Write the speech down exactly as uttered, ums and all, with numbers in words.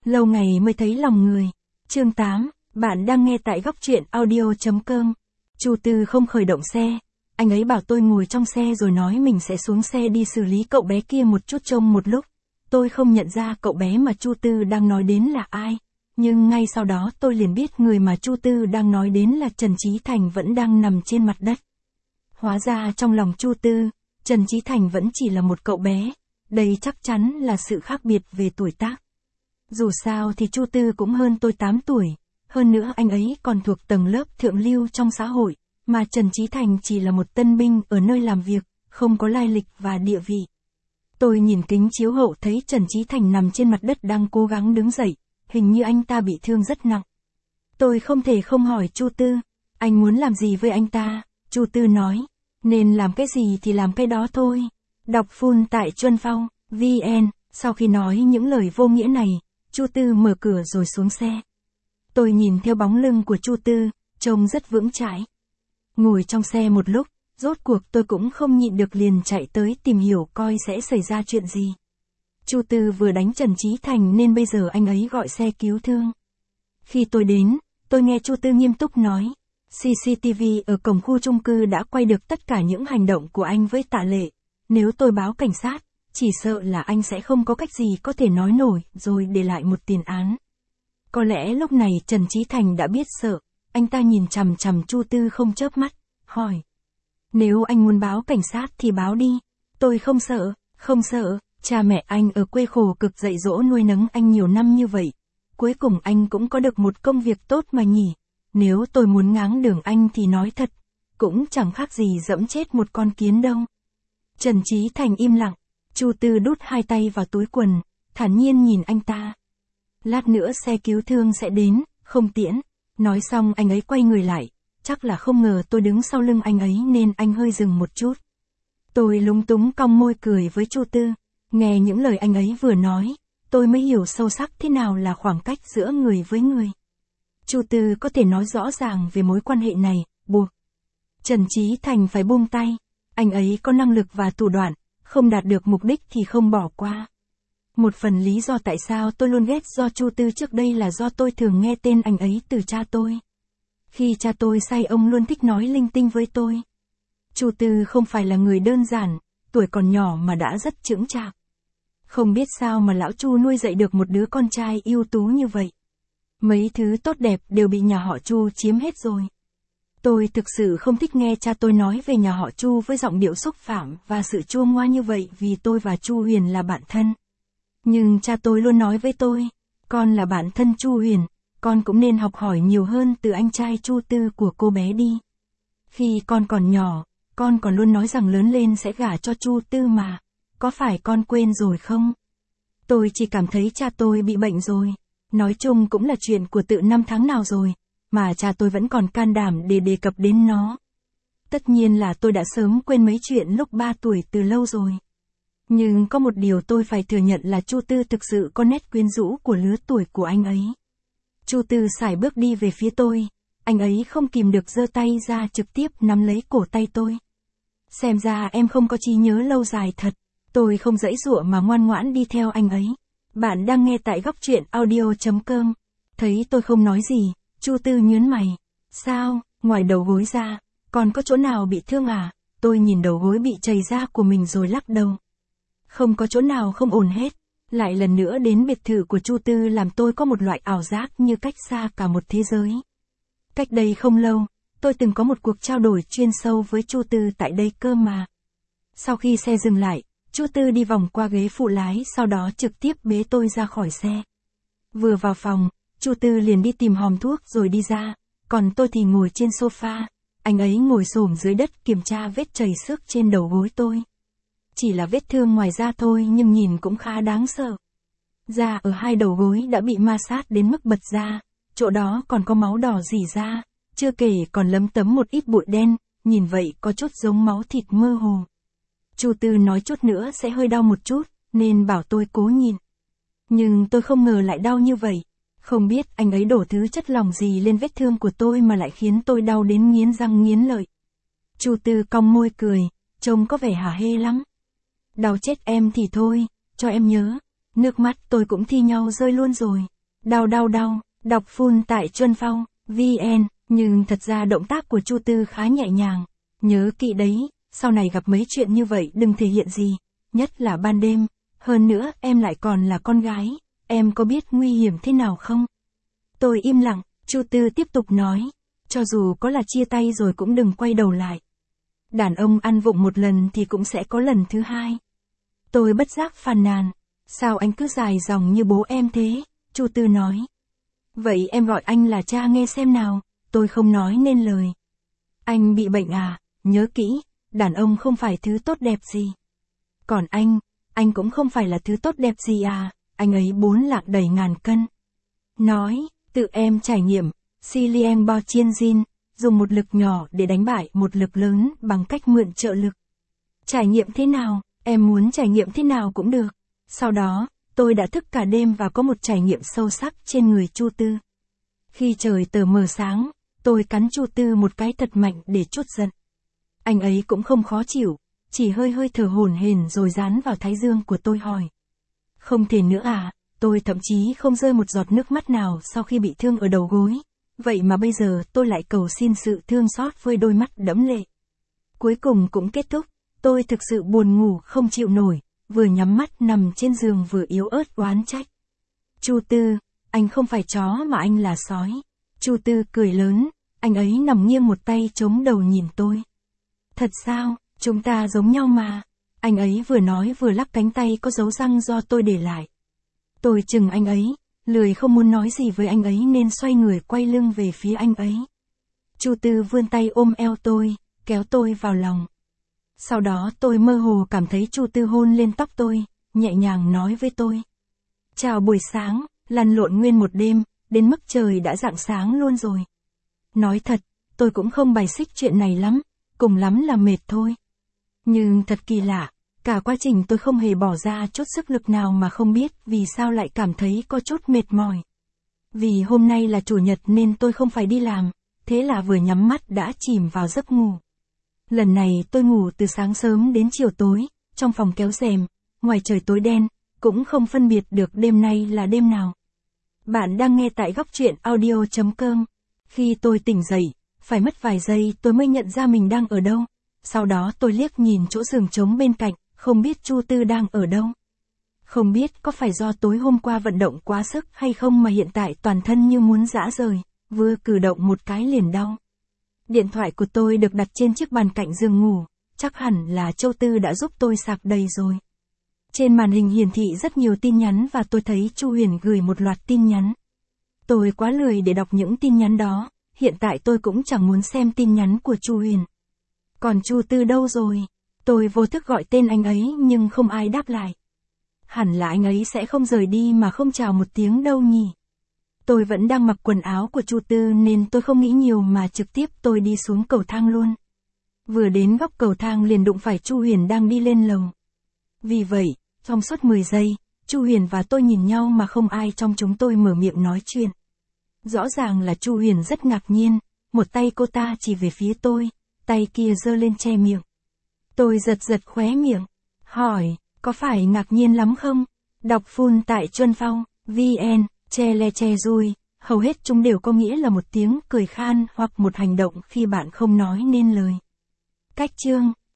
Lâu ngày mới thấy lòng người. Chương tám, bạn đang nghe tại góc truyện audio chấm com. Chu Tư không khởi động xe. Anh ấy bảo tôi ngồi trong xe rồi nói mình sẽ xuống xe đi xử lý cậu bé kia một chút trông một lúc. Tôi không nhận ra cậu bé mà Chu Tư đang nói đến là ai. Nhưng ngay sau đó tôi liền biết người mà Chu Tư đang nói đến là Trần Chí Thành vẫn đang nằm trên mặt đất. Hóa ra trong lòng Chu Tư, Trần Chí Thành vẫn chỉ là một cậu bé. Đây chắc chắn là sự khác biệt về tuổi tác. Dù sao thì Chu Tư cũng hơn tôi tám tuổi. Hơn nữa anh ấy còn thuộc tầng lớp thượng lưu trong xã hội. Mà Trần Chí Thành chỉ là một tân binh ở nơi làm việc, không có lai lịch và địa vị. Tôi nhìn kính chiếu hậu thấy Trần Chí Thành nằm trên mặt đất đang cố gắng đứng dậy. Hình như anh ta bị thương rất nặng. Tôi không thể không hỏi Chu Tư, anh muốn làm gì với anh ta? Chu Tư nói, nên làm cái gì thì làm cái đó thôi. Đọc full tại Chuân Phong, vn. Sau khi nói những lời vô nghĩa này, Chu Tư mở cửa rồi xuống xe. Tôi nhìn theo bóng lưng của Chu Tư, trông rất vững chãi. Ngồi trong xe một lúc, rốt cuộc tôi cũng không nhịn được liền chạy tới tìm hiểu coi sẽ xảy ra chuyện gì. Chu Tư vừa đánh Trần Chí Thành nên bây giờ anh ấy gọi xe cứu thương. Khi tôi đến, tôi nghe Chu Tư nghiêm túc nói, xê xê tê vê ở cổng khu chung cư đã quay được tất cả những hành động của anh với Tạ Lệ. Nếu tôi báo cảnh sát, chỉ sợ là anh sẽ không có cách gì có thể nói nổi rồi để lại một tiền án. Có lẽ lúc này Trần Chí Thành đã biết sợ, anh ta nhìn chằm chằm Chu Tư không chớp mắt, hỏi. Nếu anh muốn báo cảnh sát thì báo đi, tôi không sợ, không sợ. Cha mẹ anh ở quê khổ cực dạy dỗ nuôi nấng anh nhiều năm như vậy. Cuối cùng anh cũng có được một công việc tốt mà nhỉ. Nếu tôi muốn ngáng đường anh thì nói thật. Cũng chẳng khác gì dẫm chết một con kiến đâu. Trần Chí Thành im lặng. Chu Tư đút hai tay vào túi quần. Thản nhiên nhìn anh ta. Lát nữa xe cứu thương sẽ đến, không tiễn. Nói xong anh ấy quay người lại. Chắc là không ngờ tôi đứng sau lưng anh ấy nên anh hơi dừng một chút. Tôi lúng túng cong môi cười với Chu Tư. Nghe những lời anh ấy vừa nói, tôi mới hiểu sâu sắc thế nào là khoảng cách giữa người với người. Chu Tư có thể nói rõ ràng về mối quan hệ này, buộc Trần Chí Thành phải buông tay. Anh ấy có năng lực và thủ đoạn, không đạt được mục đích thì không bỏ qua. Một phần lý do tại sao tôi luôn ghét do Chu Tư trước đây là do tôi thường nghe tên anh ấy từ cha tôi. Khi cha tôi say ông luôn thích nói linh tinh với tôi. Chu Tư không phải là người đơn giản, tuổi còn nhỏ mà đã rất chững chạc. Không biết sao mà lão Chu nuôi dạy được một đứa con trai ưu tú như vậy. Mấy thứ tốt đẹp đều bị nhà họ Chu chiếm hết rồi. Tôi thực sự không thích nghe cha tôi nói về nhà họ Chu với giọng điệu xúc phạm và sự chua ngoa như vậy vì tôi và Chu Huyền là bạn thân. Nhưng cha tôi luôn nói với tôi, con là bạn thân Chu Huyền, con cũng nên học hỏi nhiều hơn từ anh trai Chu Tư của cô bé đi. Khi con còn nhỏ, con còn luôn nói rằng lớn lên sẽ gả cho Chu Tư mà. Có phải con quên rồi không? Tôi chỉ cảm thấy cha tôi bị bệnh rồi. Nói chung cũng là chuyện của tự năm tháng nào rồi, mà cha tôi vẫn còn can đảm để đề cập đến nó. Tất nhiên là tôi đã sớm quên mấy chuyện lúc ba tuổi từ lâu rồi. Nhưng có một điều tôi phải thừa nhận là Chu Tư thực sự có nét quyến rũ của lứa tuổi của anh ấy. Chu Tư sải bước đi về phía tôi, anh ấy không kìm được giơ tay ra trực tiếp nắm lấy cổ tay tôi. Xem ra em không có trí nhớ lâu dài thật. Tôi không giãy giụa mà ngoan ngoãn đi theo anh ấy. Bạn đang nghe tại góc truyện audio chấm com. Thấy tôi không nói gì, Chu Tư nhướng mày. Sao, ngoài đầu gối ra, còn có chỗ nào bị thương à? Tôi nhìn đầu gối bị chày ra của mình rồi lắc đầu. Không có chỗ nào không ổn hết. Lại lần nữa đến biệt thự của Chu Tư làm tôi có một loại ảo giác như cách xa cả một thế giới. Cách đây không lâu, tôi từng có một cuộc trao đổi chuyên sâu với Chu Tư tại đây cơ mà. Sau khi xe dừng lại, Chu Tư đi vòng qua ghế phụ lái sau đó trực tiếp bế tôi ra khỏi xe. Vừa vào phòng, Chu Tư liền đi tìm hòm thuốc rồi đi ra, còn tôi thì ngồi trên sofa, anh ấy ngồi xổm dưới đất kiểm tra vết chảy xước trên đầu gối tôi. Chỉ là vết thương ngoài da thôi nhưng nhìn cũng khá đáng sợ. Da ở hai đầu gối đã bị ma sát đến mức bật ra, chỗ đó còn có máu đỏ rỉ ra, chưa kể còn lấm tấm một ít bụi đen, nhìn vậy có chút giống máu thịt mơ hồ. Chu Tư nói chút nữa sẽ hơi đau một chút, nên bảo tôi cố nhìn. Nhưng tôi không ngờ lại đau như vậy. Không biết anh ấy đổ thứ chất lỏng gì lên vết thương của tôi mà lại khiến tôi đau đến nghiến răng nghiến lợi. Chu Tư cong môi cười, trông có vẻ hả hê lắm. Đau chết em thì thôi, cho em nhớ. Nước mắt tôi cũng thi nhau rơi luôn rồi. Đau đau đau, đọc full tại Chuân Phong, vn, nhưng thật ra động tác của Chu Tư khá nhẹ nhàng. Nhớ kỹ đấy, sau này gặp mấy chuyện như vậy đừng thể hiện gì, nhất là ban đêm, hơn nữa em lại còn là con gái, em có biết nguy hiểm thế nào không? Tôi im lặng, Chu Tư tiếp tục nói, cho dù có là chia tay rồi cũng đừng quay đầu lại. Đàn ông ăn vụng một lần thì cũng sẽ có lần thứ hai. Tôi bất giác phàn nàn, sao anh cứ dài dòng như bố em thế? Chu Tư nói. Vậy em gọi anh là cha nghe xem nào, tôi không nói nên lời. Anh bị bệnh à, nhớ kỹ, đàn ông không phải thứ tốt đẹp gì. Còn anh, anh cũng không phải là thứ tốt đẹp gì à, anh ấy bốn lạng đầy ngàn cân. Nói, tự em trải nghiệm, Cillian Bo Chien Jin, dùng một lực nhỏ để đánh bại một lực lớn bằng cách mượn trợ lực. Trải nghiệm thế nào, em muốn trải nghiệm thế nào cũng được. Sau đó, tôi đã thức cả đêm và có một trải nghiệm sâu sắc trên người Chu Tư. Khi trời tờ mờ sáng, tôi cắn Chu Tư một cái thật mạnh để trút giận. Anh ấy cũng không khó chịu, chỉ hơi hơi thở hổn hển rồi dán vào thái dương của tôi hỏi. Không thể nữa à, tôi thậm chí không rơi một giọt nước mắt nào sau khi bị thương ở đầu gối. Vậy mà bây giờ tôi lại cầu xin sự thương xót với đôi mắt đẫm lệ. Cuối cùng cũng kết thúc, tôi thực sự buồn ngủ không chịu nổi, vừa nhắm mắt nằm trên giường vừa yếu ớt oán trách. Chu Tư, anh không phải chó mà anh là sói. Chu Tư cười lớn, anh ấy nằm nghiêng một tay chống đầu nhìn tôi. Thật sao, chúng ta giống nhau mà. Anh ấy vừa nói vừa lắc cánh tay có dấu răng do tôi để lại. Tôi chừng anh ấy, lười không muốn nói gì với anh ấy nên xoay người quay lưng về phía anh ấy. Chu Tư vươn tay ôm eo tôi, kéo tôi vào lòng. Sau đó tôi mơ hồ cảm thấy Chu Tư hôn lên tóc tôi, nhẹ nhàng nói với tôi. Chào buổi sáng, lăn lộn nguyên một đêm, đến mức trời đã rạng sáng luôn rồi. Nói thật, tôi cũng không bài xích chuyện này lắm, cùng lắm là mệt thôi. Nhưng thật kỳ lạ, cả quá trình tôi không hề bỏ ra chút sức lực nào mà không biết vì sao lại cảm thấy có chút mệt mỏi. Vì hôm nay là chủ nhật nên tôi không phải đi làm, thế là vừa nhắm mắt đã chìm vào giấc ngủ. Lần này tôi ngủ từ sáng sớm đến chiều tối, trong phòng kéo rèm, ngoài trời tối đen, cũng không phân biệt được đêm nay là đêm nào. Bạn đang nghe tại góc truyện audio chấm com. Khi tôi tỉnh dậy, phải mất vài giây tôi mới nhận ra mình đang ở đâu. Sau đó tôi liếc nhìn chỗ giường trống bên cạnh, không biết Chu Tư đang ở đâu. Không biết có phải do tối hôm qua vận động quá sức hay không mà hiện tại toàn thân như muốn rã rời, vừa cử động một cái liền đau. Điện thoại của tôi được đặt trên chiếc bàn cạnh giường ngủ, chắc hẳn là Châu Tư đã giúp tôi sạc đầy rồi. Trên màn hình hiển thị rất nhiều tin nhắn và tôi thấy Chu Huyền gửi một loạt tin nhắn. Tôi quá lười để đọc những tin nhắn đó, hiện tại tôi cũng chẳng muốn xem tin nhắn của Chu Huyền. Còn Chu Tư đâu rồi? Tôi vô thức gọi tên anh ấy nhưng không ai đáp lại. Hẳn là anh ấy sẽ không rời đi mà không chào một tiếng đâu nhỉ. Tôi vẫn đang mặc quần áo của Chu Tư nên tôi không nghĩ nhiều mà trực tiếp tôi đi xuống cầu thang luôn. Vừa đến góc cầu thang liền đụng phải Chu Huyền đang đi lên lầu. Vì vậy, trong suốt mười giây, Chu Huyền và tôi nhìn nhau mà không ai trong chúng tôi mở miệng nói chuyện. Rõ ràng là Chu Huyền rất ngạc nhiên, một tay cô ta chỉ về phía tôi, tay kia giơ lên che miệng. Tôi giật giật khóe miệng, hỏi, có phải ngạc nhiên lắm không? Đọc full tại Chuân Phong, vn, che le che rui, hầu hết chúng đều có nghĩa là một tiếng cười khan hoặc một hành động khi bạn không nói nên lời. Cách chương